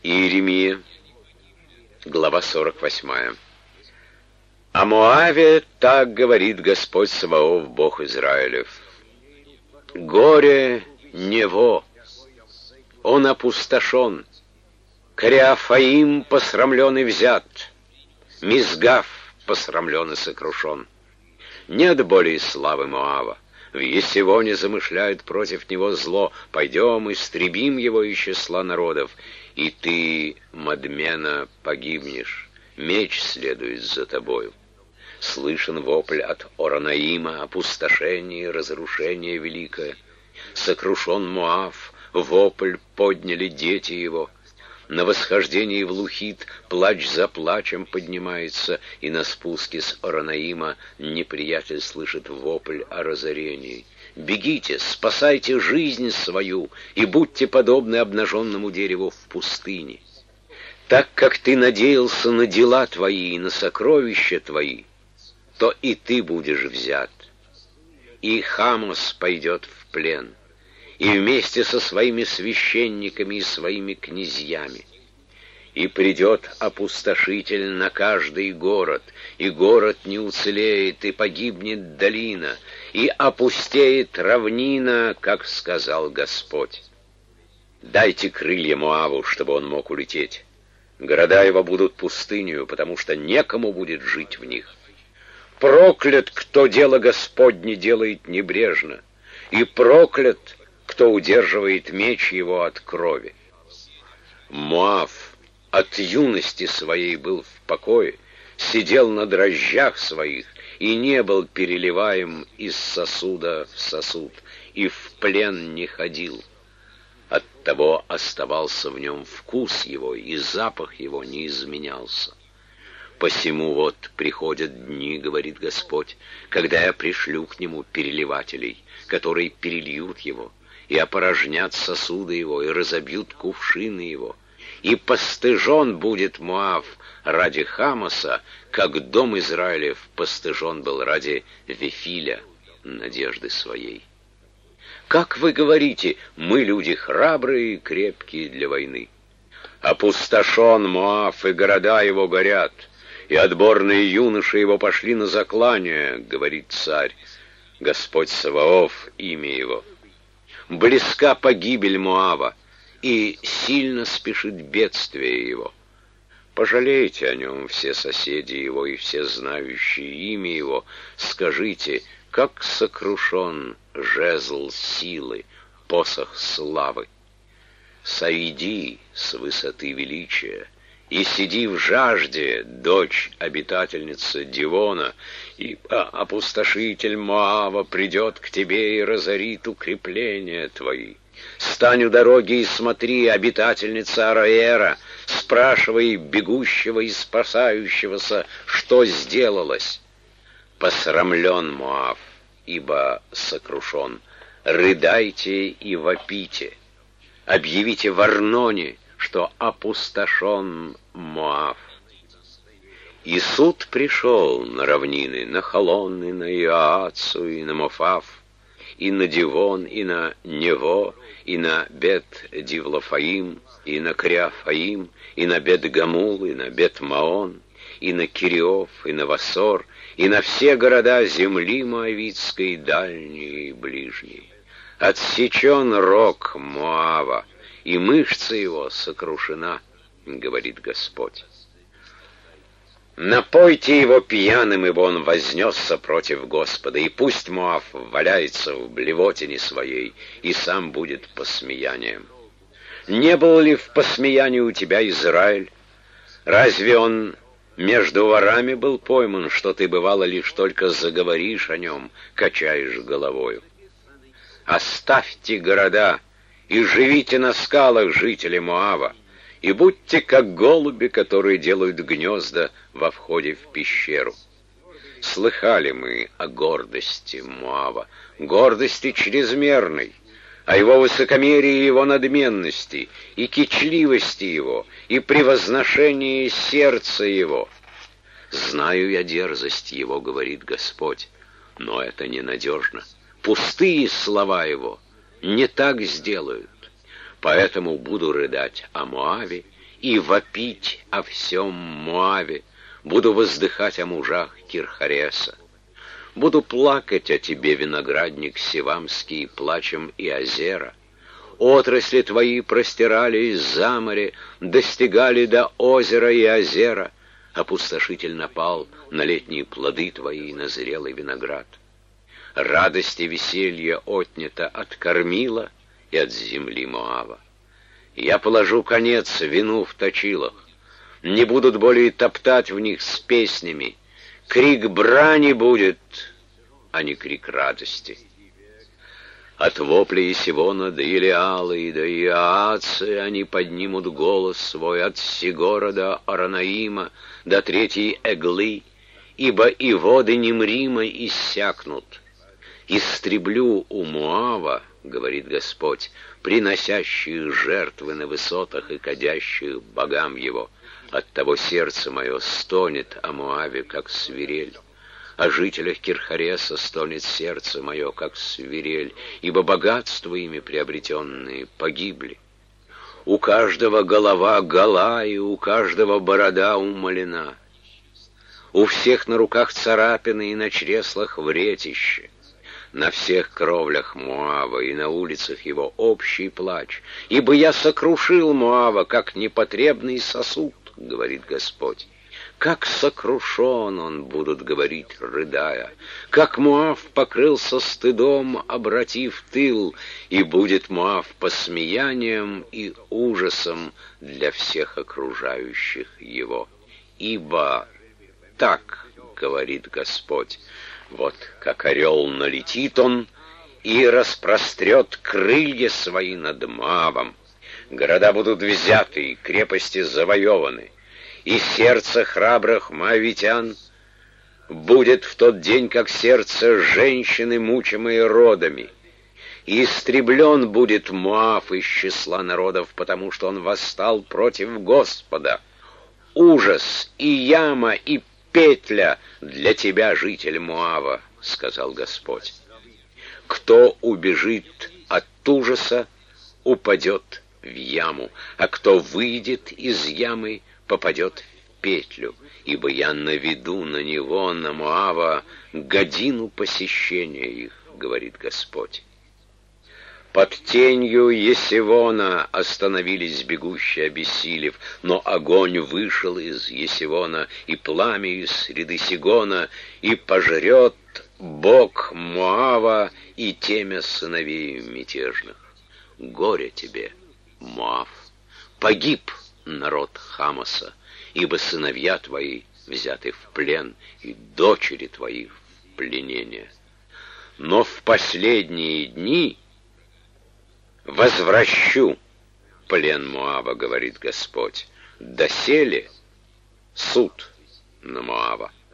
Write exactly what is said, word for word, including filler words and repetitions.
Иеремия, глава сорок восьмая. О Моаве так говорит Господь Саваоф, Бог Израилев. Горе Нево, он опустошен, Кариафаим посрамлен и взят, Мизгав посрамлен и сокрушен. Нет более славы Моава. В Есивоне замышляют против него зло. Пойдем, истребим его из числа народов. И ты, Мадмена, погибнешь. Меч следует за тобою. Слышен вопль от Оранаима, опустошение и разрушение великое. Сокрушен Моав, вопль подняли дети его. На восхождении в Лухит плач за плачем поднимается, и на спуске с Оранаима неприятель слышит вопль о разорении. Бегите, спасайте жизнь свою, и будьте подобны обнаженному дереву в пустыне. Так как ты надеялся на дела твои и на сокровища твои, то и ты будешь взят. И Хамос пойдет в плен, и вместе со своими священниками и своими князьями. И придет опустошитель на каждый город, и город не уцелеет, и погибнет долина, и опустеет равнина, как сказал Господь. Дайте крылья Моаву, чтобы он мог улететь. Города его будут пустынью, потому что некому будет жить в них. Проклят, кто дело Господне делает небрежно, и проклят, кто удерживает меч его от крови. Моав от юности своей был в покое, сидел на дрожжах своих и не был переливаем из сосуда в сосуд, и в плен не ходил. Оттого оставался в нем вкус его, и запах его не изменялся. Посему вот приходят дни, говорит Господь, когда я пришлю к нему переливателей, которые перельют его, и опорожнят сосуды его, и разобьют кувшины его. И постыжен будет Моав ради Хамоса, как дом Израилев постыжен был ради Вифиля, надежды своей. Как вы говорите, мы люди храбрые и крепкие для войны. Опустошен Моав, и города его горят, и отборные юноши его пошли на заклание, говорит царь, Господь Саваоф, имя его. Близка погибель Моава, и сильно спешит бедствие его. Пожалейте о нем все соседи его и все знающие имя его. Скажите, как сокрушен жезл силы, посох славы. Сойди с высоты величия и сиди в жажде, дочь обитательница Дивона, и опустошитель Моава придет к тебе и разорит укрепления твои. Стань у дороги и смотри, обитательница Ароэра, спрашивай бегущего и спасающегося, что сделалось. Посрамлен Моав, ибо сокрушен. Рыдайте и вопите. Объявите в Арноне, что опустошен Моав. И суд пришел на равнины, на Холон, и на Иоацу, и на Мофав, и на Дивон, и на Нево, и на Бет-Дивлафаим, и на Кариафаим, и на Бет-Гамул, и на Бет-Маон, и на Кириов, и на Васор, и на все города земли Моавитской, дальние и ближние. Отсечен рог Моава, и мышца его сокрушена, говорит Господь. Напойте его пьяным, ибо он вознесся против Господа, и пусть Моав валяется в блевотине своей, и сам будет посмеянием. Не был ли в посмеянии у тебя Израиль? Разве он между ворами был пойман, что ты, бывало, лишь только заговоришь о нем, качаешь головою? Оставьте города и живите на скалах, жители Моава, и будьте как голуби, которые делают гнезда во входе в пещеру. Слыхали мы о гордости Моава, гордости чрезмерной, о его высокомерии и его надменности, и кичливости его, и превозношении сердца его. Знаю я дерзость его, говорит Господь, но это ненадежно. Пустые слова его не так сделают. Поэтому буду рыдать о Моаве и вопить о всем Моаве, буду воздыхать о мужах Кирхареса. Буду плакать о тебе, виноградник Сивамский, плачем и озера. Отрасли твои простирались за море, достигали до озера и озера. Опустошитель напал на летние плоды твои, на зрелый виноград. Радость и веселье отнято от кормила и от земли Моава. Я положу конец вину в точилах, не будут более топтать в них с песнями. Крик брани будет, а не крик радости. От вопля Есивона до Илиалы и до Иаацы они поднимут голос свой, от Сигора до Аранаима, до третьей Эглы, ибо и воды Немрима иссякнут. Истреблю у Моава, говорит Господь, приносящих жертвы на высотах и кадящих богам его. Оттого сердце мое стонет о Моаве, как свирель. О жителях Кирхареса стонет сердце мое, как свирель, ибо богатства ими приобретенные погибли. У каждого голова гола, и у каждого борода умолена. У всех на руках царапины и на чреслах вретище. На всех кровлях Моава и на улицах его общий плач. Ибо я сокрушил Моава, как непотребный сосуд, говорит Господь. Как сокрушен он, будут говорить, рыдая, как Моав покрылся стыдом, обратив тыл, и будет Моав посмеянием и ужасом для всех окружающих его. Ибо так, говорит Господь, вот как орел налетит он и распрострет крылья свои над Моавом. Города будут взяты, крепости завоеваны. И сердце храбрых моавитян будет в тот день, как сердце женщины, мучимой родами. И истреблен будет Моав из числа народов, потому что он восстал против Господа. Ужас и яма, и петля для тебя, житель Моава, сказал Господь. Кто убежит от ужаса, упадет в яму, а кто выйдет из ямы, попадет в петлю, ибо я наведу на него, на Моава, годину посещения их, говорит Господь. Под тенью Есивона остановились бегущие, обессилев, но огонь вышел из Есивона, и пламя из среды Сигона, и пожрет Бог Моава и темя сыновей мятежных. Горе тебе, Моав! Погиб народ Хамаса, ибо сыновья твои взяты в плен, и дочери твои в пленение. Но в последние дни возвращу плен Моава, говорит Господь, доселе суд на Моава.